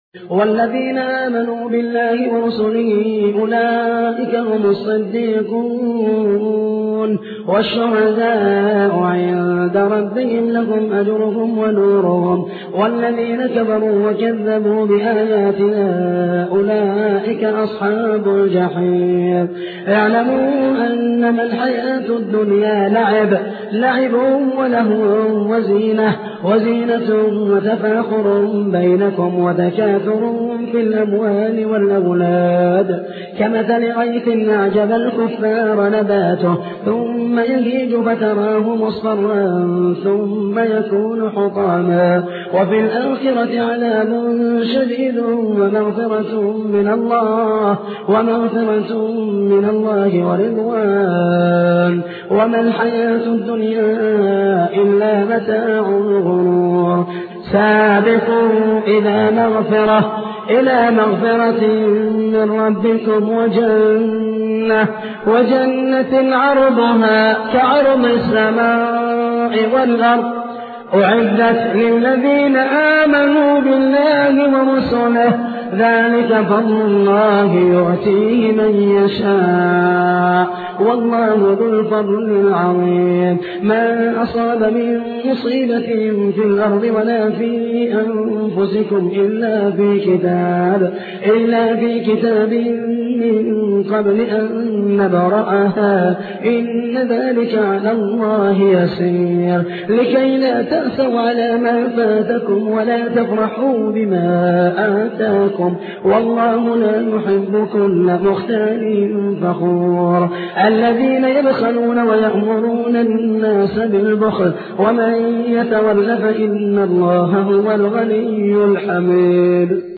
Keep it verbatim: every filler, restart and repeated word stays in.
والذين آمنوا بالله ورسله أولئك هم الصديقون والشهداء عند ربهم لهم أجرهم ونورهم والذين كفروا وكذبوا بآياتنا أولئك أصحاب الجحيم اعلموا أنما الحياة الدنيا لعب لعب ولهو وزينة وزينة وتفاخر بينكم وتكاثر في الأموال والأولاد كمثل غيث أعجب الكفار نباته ثم يهيج فتراه مصفرا ثم يكون حطاما وفي الآخرة عذاب شديد ومغفرة من الله ومغفرة من الله ورضوان وما الحياة الدنيا إلا متاع الغرور سابقوا إلى مغفرة إلى مغفرة من ربكم وجنة وجنة عرضها كعرض السماء والأرض أعدت للذين آمنوا بالله ورسله ذلك فضل الله يؤتيه من يشاء والله ذو الفضل العظيم ما أصاب من مصيبة في الأرض ولا في أنفسكم إلا في كتاب إلا في كتاب من قبل أن نبرأها إن ذلك على الله يسير لكي لا تأسوا على ما فاتكم ولا تفرحوا بما آتاكم والله لا يحب كل مختال فخور الذين يبخلون ويأمرون الناس بالبخل ومن يتول فإن الله هو الغني الحميد